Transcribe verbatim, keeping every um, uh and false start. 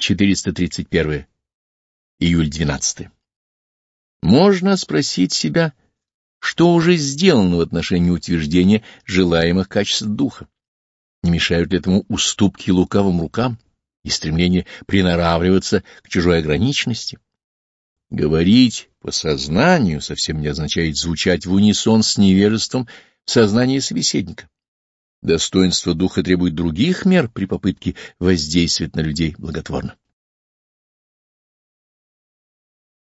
четыреста тридцать первое. Июль двенадцатое. Можно спросить себя, что уже сделано в отношении утверждения желаемых качеств духа. Не мешают ли этому уступки лукавым рукам и стремление приноравливаться к чужой ограниченности? Говорить по сознанию совсем не означает звучать в унисон с невежеством в сознании собеседника. Достоинство духа требует других мер при попытке воздействовать на людей благотворно.